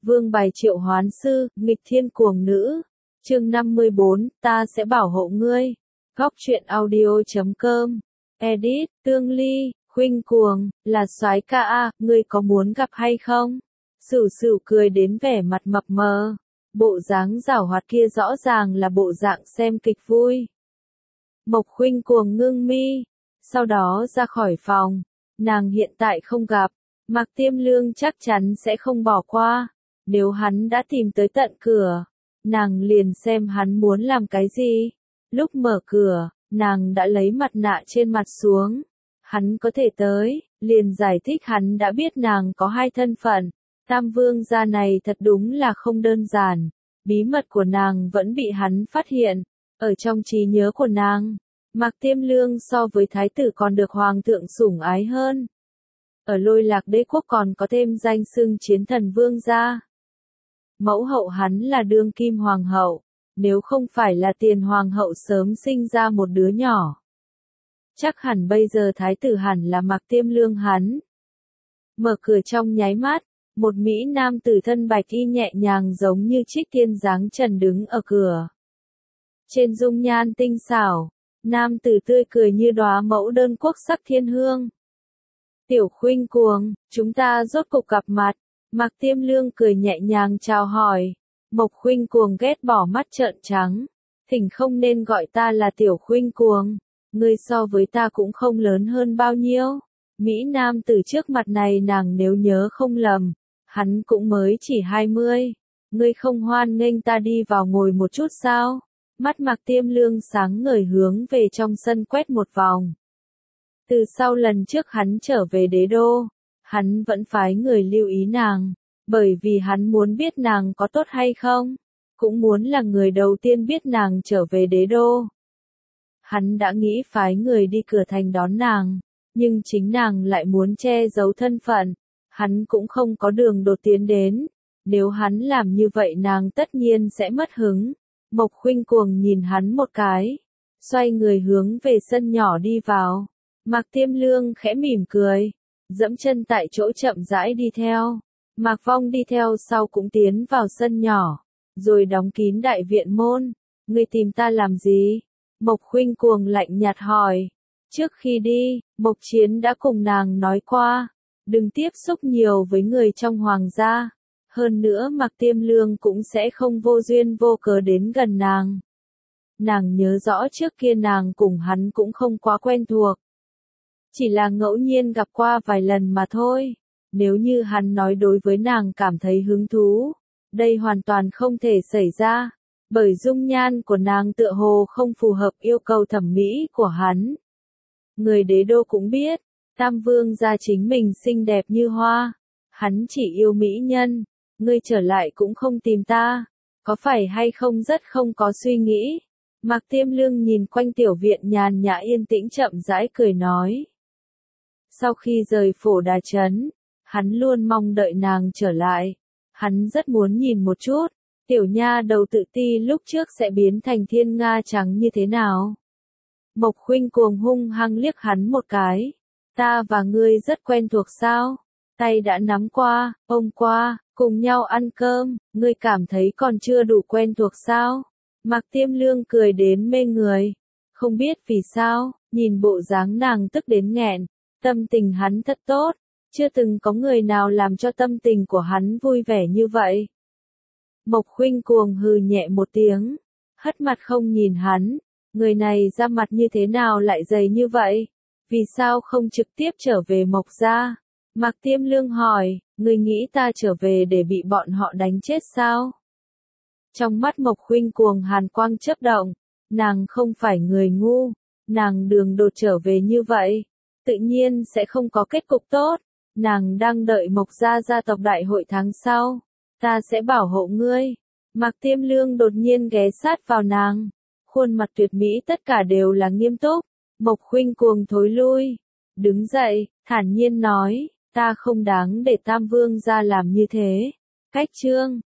Vương bài triệu hoán sư, nghịch thiên cuồng nữ. Chương 54, ta sẽ bảo hộ ngươi. Góc truyện audio.com. Edit, Tương Ly, Khuynh Cuồng, là soái ca a, ngươi có muốn gặp hay không? Sửu sửu cười đến vẻ mặt mập mờ. Bộ dáng giảo hoạt kia rõ ràng là bộ dạng xem kịch vui. Mộc Khuynh Cuồng ngưng mi, sau đó ra khỏi phòng. Nàng hiện tại không gặp, Mạc Tiêm Lương chắc chắn sẽ không bỏ qua. Nếu hắn đã tìm tới tận cửa, nàng liền xem hắn muốn làm cái gì. Lúc mở cửa, nàng đã lấy mặt nạ trên mặt xuống. Hắn có thể tới, liền giải thích hắn đã biết nàng có hai thân phận. Tam vương gia này thật đúng là không đơn giản. Bí mật của nàng vẫn bị hắn phát hiện. Ở trong trí nhớ của nàng, Mạc Tiêm Lương so với thái tử còn được hoàng thượng sủng ái hơn. Ở Lôi Lạc Đế quốc còn có thêm danh xưng chiến thần vương gia. Mẫu hậu hắn là đương kim hoàng hậu, nếu không phải là tiền hoàng hậu sớm sinh ra một đứa nhỏ. Chắc hẳn bây giờ thái tử hẳn là Mạc Tiêm Lương hắn. Mở cửa trong nháy mắt, một mỹ nam tử thân bạch y nhẹ nhàng giống như trích tiên dáng trần đứng ở cửa. Trên dung nhan tinh xảo, nam tử tươi cười như đóa mẫu đơn quốc sắc thiên hương. Tiểu Khuynh Cuồng, chúng ta rốt cục gặp mặt. Mạc Tiêm Lương cười nhẹ nhàng chào hỏi. Mộc Khuynh Cuồng ghét bỏ mắt trợn trắng. Thỉnh không nên gọi ta là Tiểu Khuynh Cuồng. Ngươi so với ta cũng không lớn hơn bao nhiêu. Mỹ nam từ trước mặt này nàng nếu nhớ không lầm, hắn cũng mới chỉ 20. Ngươi không hoan nghênh ta đi vào ngồi một chút sao? Mắt Mạc Tiêm Lương sáng ngời hướng về trong sân quét một vòng. Từ sau lần trước hắn trở về đế đô, hắn vẫn phái người lưu ý nàng, bởi vì hắn muốn biết nàng có tốt hay không, cũng muốn là người đầu tiên biết nàng trở về đế đô. Hắn đã nghĩ phái người đi cửa thành đón nàng, nhưng chính nàng lại muốn che giấu thân phận, hắn cũng không có đường đột tiến đến, nếu hắn làm như vậy nàng tất nhiên sẽ mất hứng. Mộc Khuynh Cuồng nhìn hắn một cái, xoay người hướng về sân nhỏ đi vào. Mạc Tiêm Lương khẽ mỉm cười, dẫm chân tại chỗ chậm rãi đi theo. Mạc Vong đi theo sau cũng tiến vào sân nhỏ, rồi đóng kín đại viện môn. Ngươi tìm ta làm gì? Mộc Khuynh Cuồng lạnh nhạt hỏi. Trước khi đi, Mộc Chiến đã cùng nàng nói qua, đừng tiếp xúc nhiều với người trong hoàng gia. Hơn nữa Mạc Tiêm Lương cũng sẽ không vô duyên vô cớ đến gần nàng. Nàng nhớ rõ trước kia nàng cùng hắn cũng không quá quen thuộc. Chỉ là ngẫu nhiên gặp qua vài lần mà thôi. Nếu như hắn nói đối với nàng cảm thấy hứng thú, đây hoàn toàn không thể xảy ra, bởi dung nhan của nàng tựa hồ không phù hợp yêu cầu thẩm mỹ của hắn. Người đế đô cũng biết, Tam Vương gia chính mình xinh đẹp như hoa, hắn chỉ yêu mỹ nhân, ngươi trở lại cũng không tìm ta, có phải hay không rất không có suy nghĩ. Mạc Tiêm Lương nhìn quanh tiểu viện nhàn nhã yên tĩnh chậm rãi cười nói. Sau khi rời Phổ Đà Trấn, hắn luôn mong đợi nàng trở lại. Hắn rất muốn nhìn một chút, tiểu nha đầu tự ti lúc trước sẽ biến thành thiên nga trắng như thế nào. Mộc Khuynh Cuồng hung hăng liếc hắn một cái. Ta và ngươi rất quen thuộc sao? Tay đã nắm qua, ôm qua, cùng nhau ăn cơm, ngươi cảm thấy còn chưa đủ quen thuộc sao? Mạc Tiêm Lương cười đến mê người. Không biết vì sao, nhìn bộ dáng nàng tức đến nghẹn. Tâm tình hắn thật tốt, chưa từng có người nào làm cho tâm tình của hắn vui vẻ như vậy. Mộc Khuynh Cuồng hừ nhẹ một tiếng, hất mặt không nhìn hắn, người này ra mặt như thế nào lại dày như vậy, vì sao không trực tiếp trở về Mộc gia? Mạc Tiêm Lương hỏi, ngươi nghĩ ta trở về để bị bọn họ đánh chết sao? Trong mắt Mộc Khuynh Cuồng hàn quang chớp động, nàng không phải người ngu, nàng đường đột trở về như vậy, tự nhiên sẽ không có kết cục tốt. Nàng đang đợi Mộc gia gia tộc đại hội tháng sau. Ta sẽ bảo hộ ngươi. Mạc Tiêm Lương đột nhiên ghé sát vào nàng. Khuôn mặt tuyệt mỹ tất cả đều là nghiêm túc. Mộc Khuynh Cuồng thối lui. Đứng dậy, thản nhiên nói. Ta không đáng để Tam Vương gia làm như thế. Cách chương.